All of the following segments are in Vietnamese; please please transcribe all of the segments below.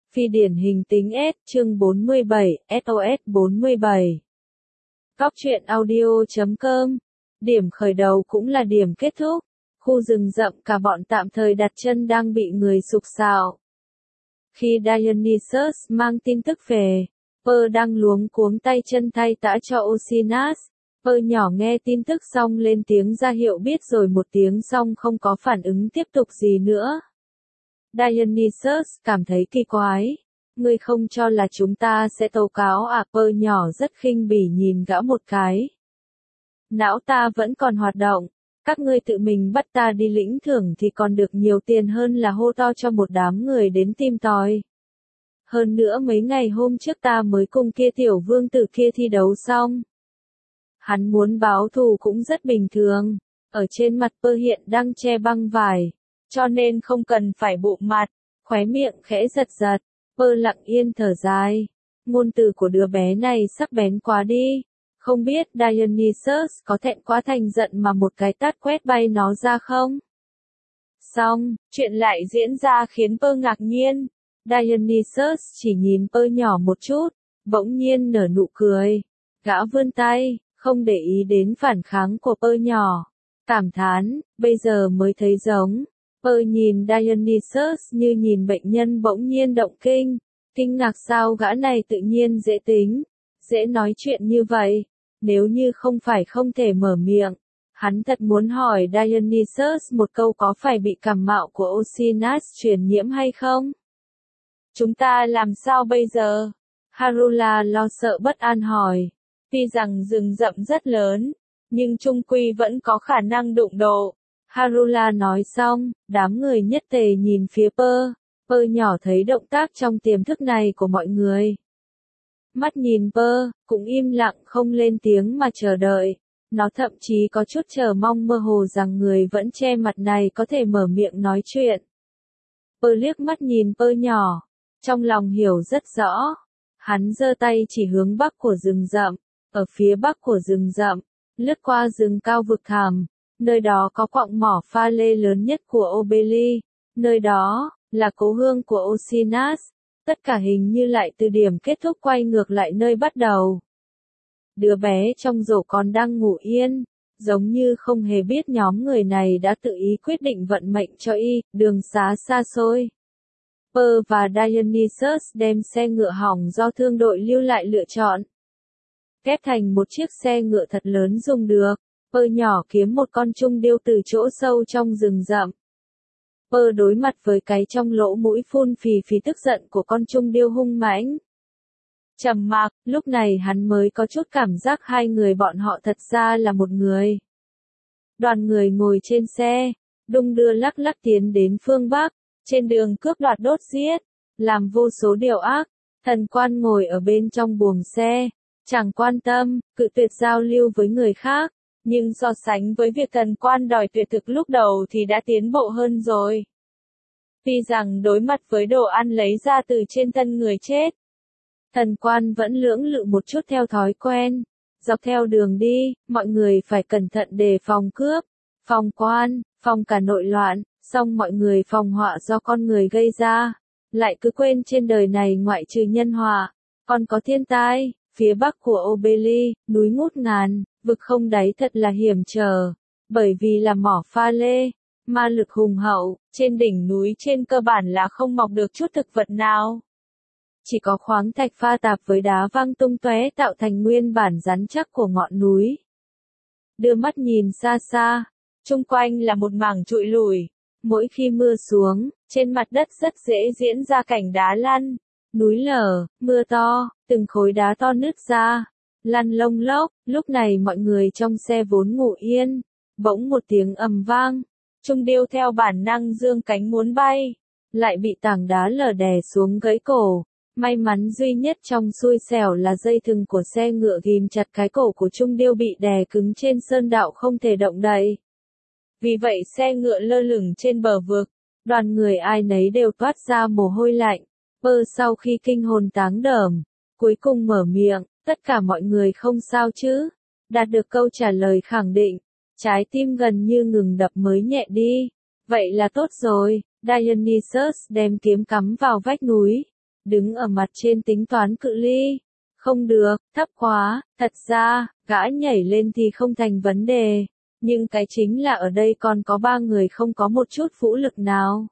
Phi điển hình tính S, chương 47, SOS 47. Góc truyện audio.com. Điểm khởi đầu cũng là điểm kết thúc. Khu rừng rậm cả bọn tạm thời đặt chân đang bị người sục sạo. Khi Dionysus mang tin tức về, Pearl đang luống cuống tay chân thay tã cho Oceanus. Pearl nhỏ nghe tin tức xong lên tiếng ra hiệu biết rồi một tiếng xong không có phản ứng tiếp tục gì nữa. Dionysus cảm thấy kỳ quái. Ngươi không cho là chúng ta sẽ tố cáo à? Pearl nhỏ rất khinh bỉ nhìn gã một cái. Não ta vẫn còn hoạt động. Các ngươi tự mình bắt ta đi lĩnh thưởng thì còn được nhiều tiền hơn là hô to cho một đám người đến tìm tòi. Hơn nữa mấy ngày hôm trước ta mới cùng kia tiểu vương tử kia thi đấu xong. Hắn muốn báo thù cũng rất bình thường. Ở trên mặt Pearl hiện đang che băng vải. Cho nên không cần phải bụng mặt. Khóe miệng khẽ giật giật. Pearl lặng yên thở dài. Ngôn từ của đứa bé này sắc bén quá đi. Không biết Dionysus có thẹn quá thành giận mà một cái tát quét bay nó ra không? Xong, chuyện lại diễn ra khiến Pearl ngạc nhiên. Dionysus chỉ nhìn Pearl nhỏ một chút, bỗng nhiên nở nụ cười. Gã vươn tay, không để ý đến phản kháng của Pearl nhỏ. Cảm thán, bây giờ mới thấy giống. Pearl nhìn Dionysus như nhìn bệnh nhân bỗng nhiên động kinh. Kinh ngạc sao gã này tự nhiên dễ tính, dễ nói chuyện như vậy. Nếu như không phải không thể mở miệng, hắn thật muốn hỏi Dionysus một câu có phải bị cảm mạo của Oceanus truyền nhiễm hay không? Chúng ta làm sao bây giờ? Harula lo sợ bất an hỏi. Tuy rằng rừng rậm rất lớn, nhưng chung quy vẫn có khả năng đụng độ. Harula nói xong, đám người nhất tề nhìn phía Pearl. Pearl nhỏ thấy động tác trong tiềm thức này của mọi người. Mắt nhìn Pearl, cũng im lặng không lên tiếng mà chờ đợi. Nó thậm chí có chút chờ mong mơ hồ rằng người vẫn che mặt này có thể mở miệng nói chuyện. Pearl liếc mắt nhìn Pearl nhỏ, trong lòng hiểu rất rõ. Hắn giơ tay chỉ hướng bắc của rừng rậm. Ở phía bắc của rừng rậm, lướt qua rừng cao vực thẳm, nơi đó có quặng mỏ pha lê lớn nhất của Obeli. Nơi đó là cố hương của Oceanus. Tất cả hình như lại từ điểm kết thúc quay ngược lại nơi bắt đầu. Đứa bé trong rổ còn đang ngủ yên, giống như không hề biết nhóm người này đã tự ý quyết định vận mệnh cho y, đường xá xa xôi. Pearl và Dionysus đem xe ngựa hỏng do thương đội lưu lại lựa chọn. Ghép thành một chiếc xe ngựa thật lớn dùng được. Pearl nhỏ kiếm một con trung điêu từ chỗ sâu trong rừng rậm. Pearl đối mặt với cái trong lỗ mũi phun phì phì tức giận của con trung điêu hung mãnh. Trầm mặc, lúc này hắn mới có chút cảm giác hai người bọn họ thật ra là một người. Đoàn người ngồi trên xe, đung đưa lắc lắc tiến đến phương Bắc, trên đường cướp đoạt đốt giết, làm vô số điều ác. Thần quan ngồi ở bên trong buồng xe, chẳng quan tâm, cự tuyệt giao lưu với người khác. Nhưng so sánh với việc thần quan đòi tuyệt thực lúc đầu thì đã tiến bộ hơn rồi. Tuy rằng đối mặt với đồ ăn lấy ra từ trên thân người chết, thần quan vẫn lưỡng lự một chút theo thói quen. Dọc theo đường đi, mọi người phải cẩn thận đề phòng cướp, phòng quan, phòng cả nội loạn, song mọi người phòng họa do con người gây ra. Lại cứ quên trên đời này ngoại trừ nhân họa, còn có thiên tai. Phía bắc của Obeli, núi ngút ngàn, vực không đáy thật là hiểm trở. Bởi vì là mỏ pha lê, ma lực hùng hậu, trên đỉnh núi trên cơ bản là không mọc được chút thực vật nào. Chỉ có khoáng thạch pha tạp với đá văng tung tóe tạo thành nguyên bản rắn chắc của ngọn núi. Đưa mắt nhìn xa xa, chung quanh là một mảng trụi lùi. Mỗi khi mưa xuống, trên mặt đất rất dễ diễn ra cảnh đá lăn, núi lở, mưa to, từng khối đá to nứt ra, lăn lông lốc. Lúc này mọi người trong xe vốn ngủ yên, bỗng một tiếng ầm vang, trung điêu theo bản năng giương cánh muốn bay, lại bị tảng đá lở đè xuống gãy cổ. May mắn duy nhất trong xui xẻo là dây thừng của xe ngựa ghim chặt cái cổ của trung điêu bị đè cứng trên sơn đạo không thể động đậy. Vì vậy xe ngựa lơ lửng trên bờ vực, đoàn người ai nấy đều toát ra mồ hôi lạnh. Pearl sau khi kinh hồn táng đờm, cuối cùng mở miệng, tất cả mọi người không sao chứ? Đạt được câu trả lời khẳng định, trái tim gần như ngừng đập mới nhẹ đi. Vậy là tốt rồi. Dionysus đem kiếm cắm vào vách núi, đứng ở mặt trên tính toán cự ly. Không được, thấp quá, thật ra, gã nhảy lên thì không thành vấn đề. Nhưng cái chính là ở đây còn có 3 người không có một chút vũ lực nào.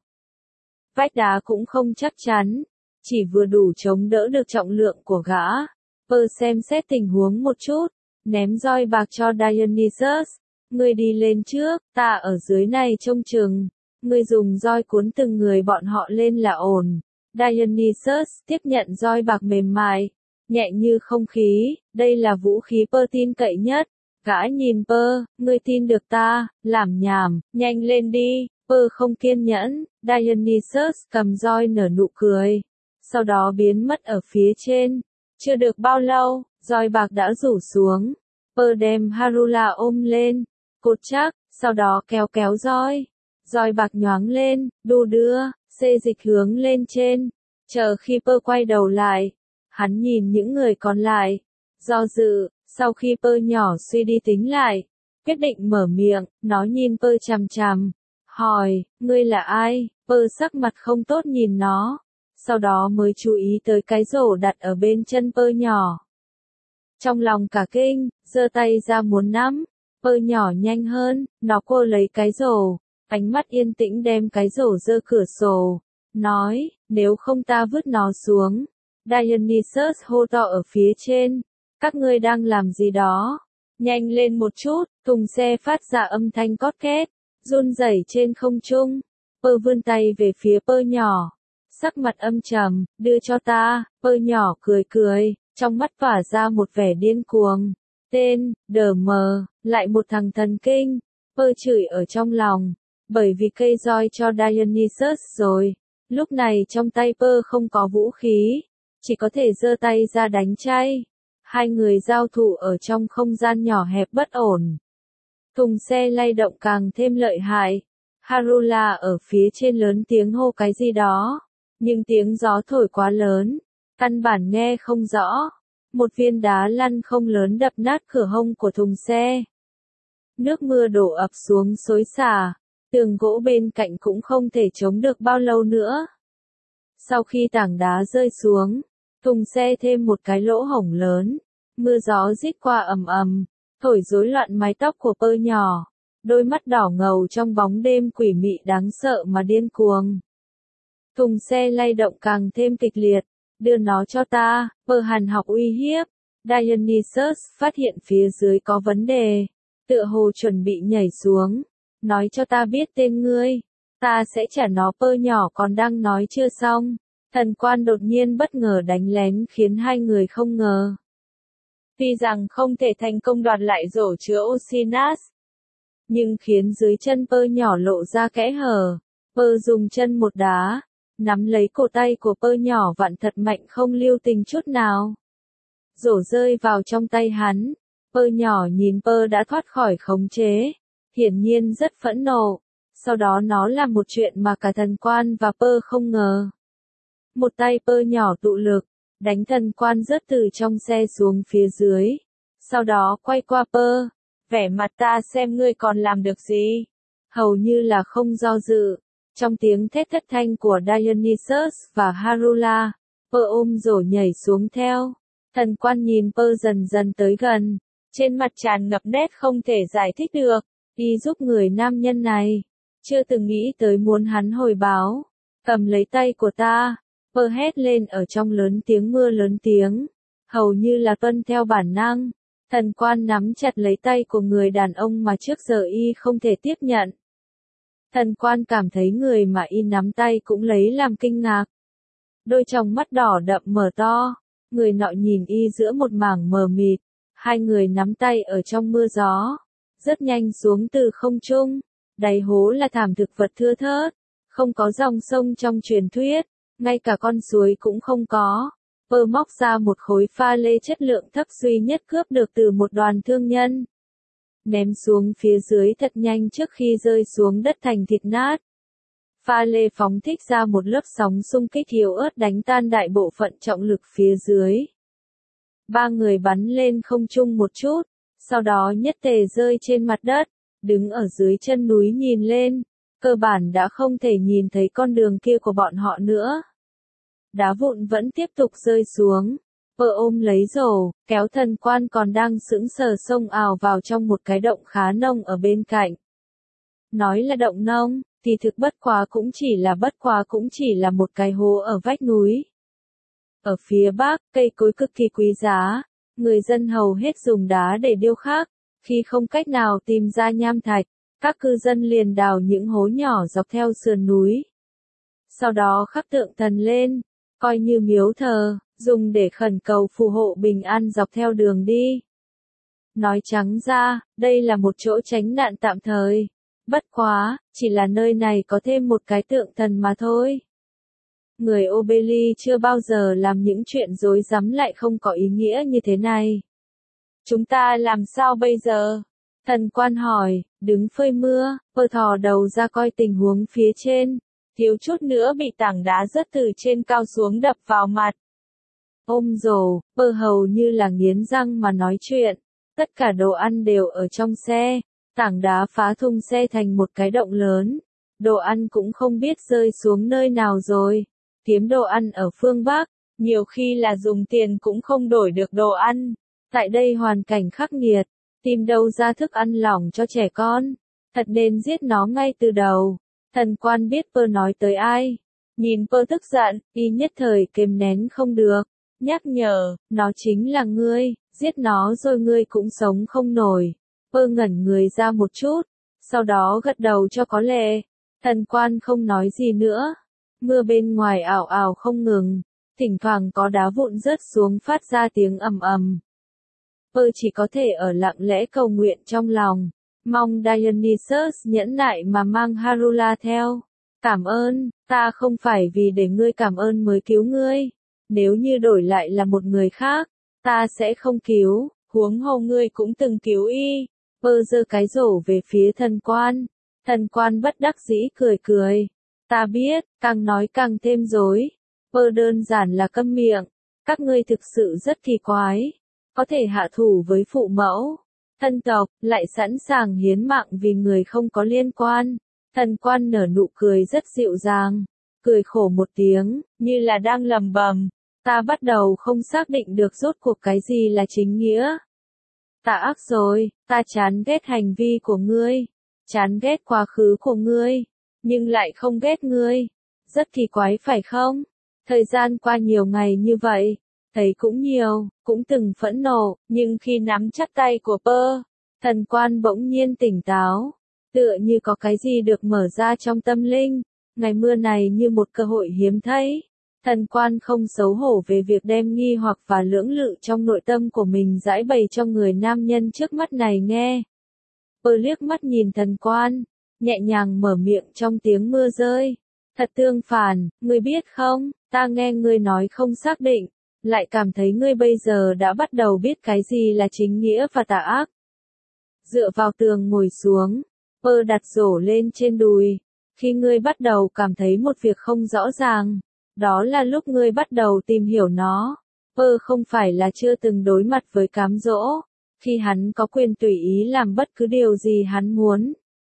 Vách đá cũng không chắc chắn, chỉ vừa đủ chống đỡ được trọng lượng của gã. Pearl xem xét tình huống một chút, ném roi bạc cho Dionysus. Ngươi đi lên trước, ta ở dưới này trông chừng. Ngươi dùng roi cuốn từng người bọn họ lên là ổn. Dionysus tiếp nhận roi bạc mềm mại, nhẹ như không khí, đây là vũ khí Pearl tin cậy nhất. Gã nhìn Pearl, ngươi tin được ta, làm nhảm, nhanh lên đi. Pearl không kiên nhẫn, Dionysus cầm roi nở nụ cười, sau đó biến mất ở phía trên. Chưa được bao lâu, roi bạc đã rủ xuống. Pearl đem Harula ôm lên, cột chắc, sau đó kéo kéo roi. Roi bạc nhoáng lên, đu đưa, xê dịch hướng lên trên. Chờ khi Pearl quay đầu lại, hắn nhìn những người còn lại, do dự, sau khi Pearl nhỏ suy đi tính lại, quyết định mở miệng, nó nhìn Pearl chằm chằm, hỏi, ngươi là ai? Pearl sắc mặt không tốt nhìn nó, sau đó mới chú ý tới cái rổ đặt ở bên chân Pearl nhỏ. Trong lòng cả kinh, giơ tay ra muốn nắm, Pearl nhỏ nhanh hơn, nó cô lấy cái rổ, ánh mắt yên tĩnh đem cái rổ giơ cửa sổ, nói, nếu không ta vứt nó xuống. Dionysus hô to ở phía trên, các ngươi đang làm gì đó? Nhanh lên một chút, thùng xe phát ra âm thanh cót két, run rẩy trên không trung. Pearl vươn tay về phía Pearl nhỏ, sắc mặt âm trầm, đưa cho ta. Pearl nhỏ cười cười, trong mắt tỏa ra một vẻ điên cuồng. Tên, đờ mờ, lại một thằng thần kinh. Pearl chửi ở trong lòng, bởi vì cây roi cho Dionysus rồi. Lúc này trong tay Pearl không có vũ khí, chỉ có thể giơ tay ra đánh chay. Hai người giao thủ ở trong không gian nhỏ hẹp bất ổn. Thùng xe lay động càng thêm lợi hại. Harula ở phía trên lớn tiếng hô cái gì đó, nhưng tiếng gió thổi quá lớn, căn bản nghe không rõ. Một viên đá lăn không lớn đập nát cửa hông của thùng xe. Nước mưa đổ ập xuống xối xả, tường gỗ bên cạnh cũng không thể chống được bao lâu nữa. Sau khi tảng đá rơi xuống, thùng xe thêm một cái lỗ hổng lớn, mưa gió rít qua ầm ầm, thổi rối loạn mái tóc của Pearl nhỏ, đôi mắt đỏ ngầu trong bóng đêm quỷ mị đáng sợ mà điên cuồng. Thùng xe lay động càng thêm kịch liệt, đưa nó cho ta, Pearl hằn học uy hiếp. Dionysus phát hiện phía dưới có vấn đề, tựa hồ chuẩn bị nhảy xuống, nói cho ta biết tên ngươi, ta sẽ trả nó. Pearl nhỏ còn đang nói chưa xong, thần quan đột nhiên bất ngờ đánh lén khiến hai người không ngờ. Tuy rằng không thể thành công đoạt lại rổ chứa Oxynas, nhưng khiến dưới chân Pearl nhỏ lộ ra kẽ hở. Pearl dùng chân một đá, nắm lấy cổ tay của Pearl nhỏ vặn thật mạnh không lưu tình chút nào. Rổ rơi vào trong tay hắn. Pearl nhỏ nhìn Pearl đã thoát khỏi khống chế, hiển nhiên rất phẫn nộ. Sau đó nó làm một chuyện mà cả thần quan và Pearl không ngờ. Một tay Pearl nhỏ tụ lực, đánh thần quan rớt từ trong xe xuống phía dưới. Sau đó quay qua Pearl, vẻ mặt ta xem ngươi còn làm được gì. Hầu như là không do dự. Trong tiếng thét thất thanh của Dionysus và Harula, Pearl ôm rổ nhảy xuống theo. Thần quan nhìn Pearl dần dần tới gần, trên mặt tràn ngập nét không thể giải thích được. Đi giúp người nam nhân này, chưa từng nghĩ tới muốn hắn hồi báo. Cầm lấy tay của ta, Pearl hét lên ở trong lớn tiếng mưa lớn tiếng, hầu như là tuân theo bản năng. Thần quan nắm chặt lấy tay của người đàn ông mà trước giờ y không thể tiếp nhận. Thần quan cảm thấy người mà y nắm tay cũng lấy làm kinh ngạc. Đôi tròng mắt đỏ đậm mở to, người nọ nhìn y giữa một mảng mờ mịt. Hai người nắm tay ở trong mưa gió, rất nhanh xuống từ không trung. Đáy hố là thảm thực vật thưa thớt, không có dòng sông trong truyền thuyết, ngay cả con suối cũng không có. Pearl móc ra một khối pha lê chất lượng thấp duy nhất cướp được từ một đoàn thương nhân, ném xuống phía dưới thật nhanh trước khi rơi xuống đất thành thịt nát. Pha lê phóng thích ra một lớp sóng xung kích yếu ớt đánh tan đại bộ phận trọng lực phía dưới. Ba người bắn lên không trung một chút, sau đó nhất tề rơi trên mặt đất, đứng ở dưới chân núi nhìn lên, cơ bản đã không thể nhìn thấy con đường kia của bọn họ nữa. đá vụn vẫn tiếp tục rơi xuống. Pơ ôm lấy rổ, kéo thần quan còn đang sững sờ xông ào vào trong một cái động khá nông ở bên cạnh. Nói là động nông, thì thực bất quá cũng chỉ là một cái hố ở vách núi. Ở phía bắc, cây cối cực kỳ quý giá, người dân hầu hết dùng đá để điêu khắc, khi không cách nào tìm ra nham thạch, các cư dân liền đào những hố nhỏ dọc theo sườn núi. Sau đó khắc tượng thần lên, coi như miếu thờ, dùng để khẩn cầu phù hộ bình an dọc theo đường đi. Nói trắng ra, đây là một chỗ tránh nạn tạm thời. Bất quá, chỉ là nơi này có thêm một cái tượng thần mà thôi. Người Obeli chưa bao giờ làm những chuyện rối rắm lại không có ý nghĩa như thế này. Chúng ta làm sao bây giờ? Thần quan hỏi, đứng phơi mưa, Pơ thò đầu ra coi tình huống phía trên. Thiếu chút nữa bị tảng đá rớt từ trên cao xuống đập vào mặt. Ôm rổ, Pơ hầu như là nghiến răng mà nói chuyện. Tất cả đồ ăn đều ở trong xe. Tảng đá phá thùng xe thành một cái động lớn. Đồ ăn cũng không biết rơi xuống nơi nào rồi. Kiếm đồ ăn ở phương Bắc, nhiều khi là dùng tiền cũng không đổi được đồ ăn. Tại đây hoàn cảnh khắc nghiệt, tìm đâu ra thức ăn lỏng cho trẻ con. Thật nên giết nó ngay từ đầu. Thần quan biết Pơ nói tới ai. Nhìn Pơ tức giận, y nhất thời kềm nén không được. Nhắc nhở, nó chính là ngươi, giết nó rồi ngươi cũng sống không nổi. Pơ ngẩn người ra một chút, sau đó gật đầu cho có lệ. Thần quan không nói gì nữa. Mưa bên ngoài ảo ảo không ngừng, thỉnh thoảng có đá vụn rớt xuống phát ra tiếng ầm ầm. Pơ chỉ có thể ở lặng lẽ cầu nguyện trong lòng, mong Dionysus nhẫn nại mà mang Harula theo. Cảm ơn, ta không phải vì để ngươi cảm ơn mới cứu ngươi. Nếu như đổi lại là một người khác, ta sẽ không cứu, huống hồ ngươi cũng từng cứu y. Pơ giơ cái rổ về phía thần quan. Thần quan bất đắc dĩ cười cười. Ta biết, càng nói càng thêm rối. Pơ đơn giản là câm miệng. Các ngươi thực sự rất kỳ quái. Có thể hạ thủ với phụ mẫu, thân tộc, lại sẵn sàng hiến mạng vì người không có liên quan. Thần quan nở nụ cười rất dịu dàng. Cười khổ một tiếng, như là đang lẩm bẩm. Ta bắt đầu không xác định được rốt cuộc cái gì là chính nghĩa. Ta ác rồi, ta chán ghét hành vi của ngươi. Chán ghét quá khứ của ngươi. Nhưng lại không ghét ngươi. Rất kỳ quái phải không? Thời gian qua nhiều ngày như vậy, thấy cũng nhiều, cũng từng phẫn nộ, nhưng khi nắm chặt tay của Pơ, thần quan bỗng nhiên tỉnh táo. Tựa như có cái gì được mở ra trong tâm linh. Ngày mưa này như một cơ hội hiếm thấy. Thần quan không xấu hổ về việc đem nghi hoặc và lưỡng lự trong nội tâm của mình giải bày cho người nam nhân trước mắt này nghe. Pơ liếc mắt nhìn thần quan, nhẹ nhàng mở miệng trong tiếng mưa rơi. Thật tương phản, ngươi biết không, ta nghe ngươi nói không xác định, lại cảm thấy ngươi bây giờ đã bắt đầu biết cái gì là chính nghĩa và tà ác. Dựa vào tường ngồi xuống, Pơ đặt rổ lên trên đùi. Khi ngươi bắt đầu cảm thấy một việc không rõ ràng, đó là lúc ngươi bắt đầu tìm hiểu nó. Pơ không phải là chưa từng đối mặt với cám dỗ, khi hắn có quyền tùy ý làm bất cứ điều gì hắn muốn.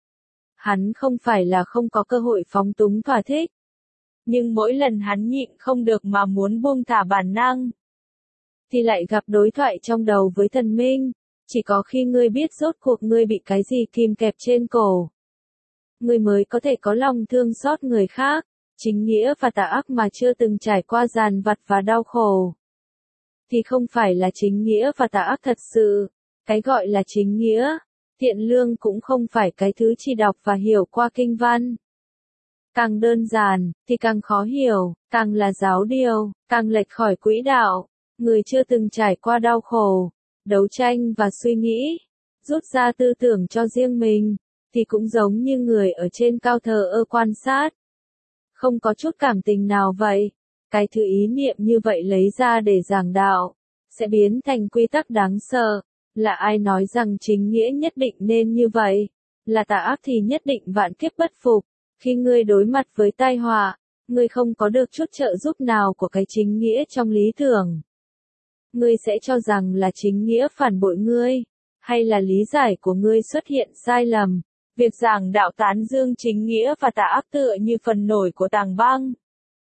Hắn không phải là không có cơ hội phóng túng thỏa thích. Nhưng mỗi lần hắn nhịn không được mà muốn buông thả bản năng, thì lại gặp đối thoại trong đầu với thần minh. Chỉ có khi ngươi biết rốt cuộc ngươi bị cái gì kìm kẹp trên cổ, ngươi mới có thể có lòng thương xót người khác. Chính nghĩa và tà ác mà chưa từng trải qua dằn vặt và đau khổ, thì không phải là chính nghĩa và tà ác thật sự. Cái gọi là chính nghĩa, thiện lương cũng không phải cái thứ chỉ đọc và hiểu qua kinh văn. Càng đơn giản, thì càng khó hiểu, càng là giáo điều, càng lệch khỏi quỹ đạo. Người chưa từng trải qua đau khổ, đấu tranh và suy nghĩ, rút ra tư tưởng cho riêng mình, thì cũng giống như người ở trên cao thờ ơ quan sát. Không có chút cảm tình nào vậy. Cái thứ ý niệm như vậy lấy ra để giảng đạo, sẽ biến thành quy tắc đáng sợ. Là ai nói rằng chính nghĩa nhất định nên như vậy? Là tà ác thì nhất định vạn kiếp bất phục. Khi ngươi đối mặt với tai họa, ngươi không có được chút trợ giúp nào của cái chính nghĩa trong lý tưởng. Ngươi sẽ cho rằng là chính nghĩa phản bội ngươi, hay là lý giải của ngươi xuất hiện sai lầm. Việc giảng đạo tán dương chính nghĩa và tà ác tựa như phần nổi của tảng băng.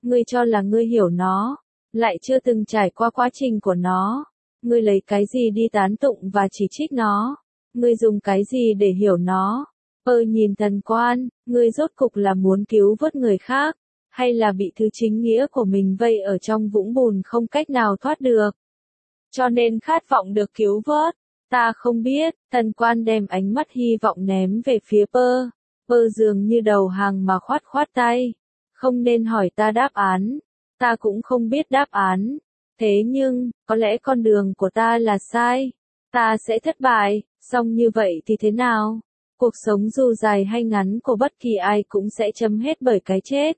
Ngươi cho là ngươi hiểu nó, lại chưa từng trải qua quá trình của nó. Ngươi lấy cái gì đi tán tụng và chỉ trích nó? Ngươi dùng cái gì để hiểu nó? Nhìn Thần Quan, ngươi rốt cục là muốn cứu vớt người khác, hay là bị thứ chính nghĩa của mình vây ở trong vũng bùn không cách nào thoát được? Cho nên khát vọng được cứu vớt. Ta không biết. Thần Quan đem ánh mắt hy vọng ném về phía Pơ dường như đầu hàng mà khoát khoát tay. Không nên hỏi ta đáp án. Ta cũng không biết đáp án. Thế nhưng, có lẽ con đường của ta là sai. Ta sẽ thất bại, song như vậy thì thế nào? Cuộc sống dù dài hay ngắn của bất kỳ ai cũng sẽ chấm hết bởi cái chết.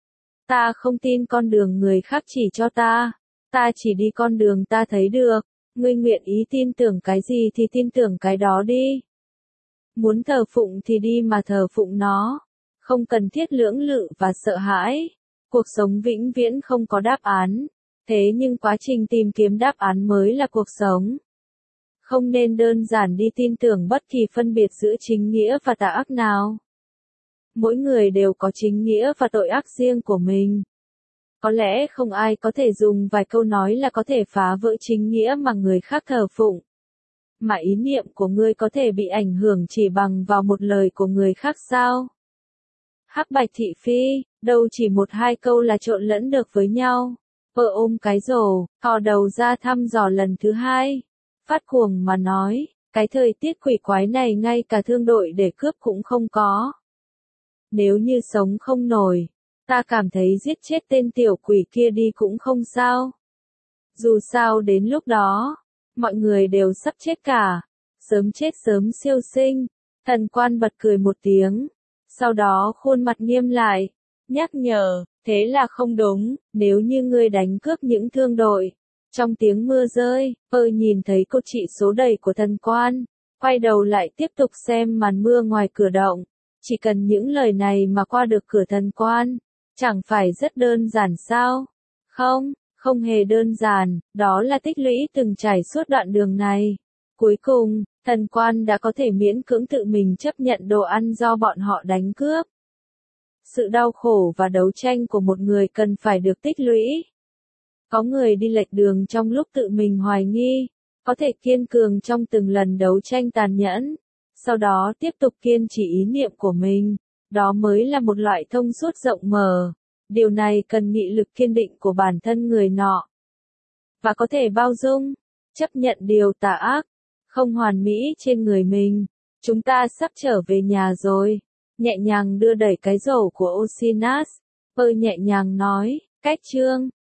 Ta không tin con đường người khác chỉ cho ta. Ta chỉ đi con đường ta thấy được. Ngươi nguyện ý tin tưởng cái gì thì tin tưởng cái đó đi. Muốn thờ phụng thì đi mà thờ phụng nó. Không cần thiết lưỡng lự và sợ hãi. Cuộc sống vĩnh viễn không có đáp án. Thế nhưng quá trình tìm kiếm đáp án mới là cuộc sống. Không nên đơn giản đi tin tưởng bất kỳ phân biệt giữa chính nghĩa và tà ác nào. Mỗi người đều có chính nghĩa và tội ác riêng của mình. Có lẽ không ai có thể dùng vài câu nói là có thể phá vỡ chính nghĩa mà người khác thờ phụng. Mà ý niệm của ngươi có thể bị ảnh hưởng chỉ bằng vào một lời của người khác sao? Hắc Bạch thị phi, đâu chỉ một hai câu là trộn lẫn được với nhau. Ôm cái rổ, thò đầu ra thăm dò lần thứ hai. Phát cuồng mà nói, cái thời tiết quỷ quái này ngay cả thương đội để cướp cũng không có. Nếu như sống không nổi, ta cảm thấy giết chết tên tiểu quỷ kia đi cũng không sao. Dù sao đến lúc đó, mọi người đều sắp chết cả. Sớm chết sớm siêu sinh. Thần Quan bật cười một tiếng. Sau đó khuôn mặt nghiêm lại. Nhắc nhở, thế là không đúng, nếu như ngươi đánh cướp những thương đội. Trong tiếng mưa rơi, nhìn thấy cô chị số đầy của Thần Quan. Quay đầu lại tiếp tục xem màn mưa ngoài cửa động. Chỉ cần những lời này mà qua được cửa Thần Quan. Chẳng phải rất đơn giản sao? Không, không hề đơn giản, đó là tích lũy từng trải suốt đoạn đường này. Cuối cùng, Thần Quan đã có thể miễn cưỡng tự mình chấp nhận đồ ăn do bọn họ đánh cướp. Sự đau khổ và đấu tranh của một người cần phải được tích lũy. Có người đi lệch đường trong lúc tự mình hoài nghi, có thể kiên cường trong từng lần đấu tranh tàn nhẫn, sau đó tiếp tục kiên trì ý niệm của mình, đó mới là một loại thông suốt rộng mở. Điều này cần nghị lực kiên định của bản thân người nọ. Và có thể bao dung, chấp nhận điều tà ác, không hoàn mỹ trên người mình. Chúng ta sắp trở về nhà rồi. Nhẹ nhàng đưa đẩy cái rổ của Osinus. Nhẹ nhàng nói, cách chương.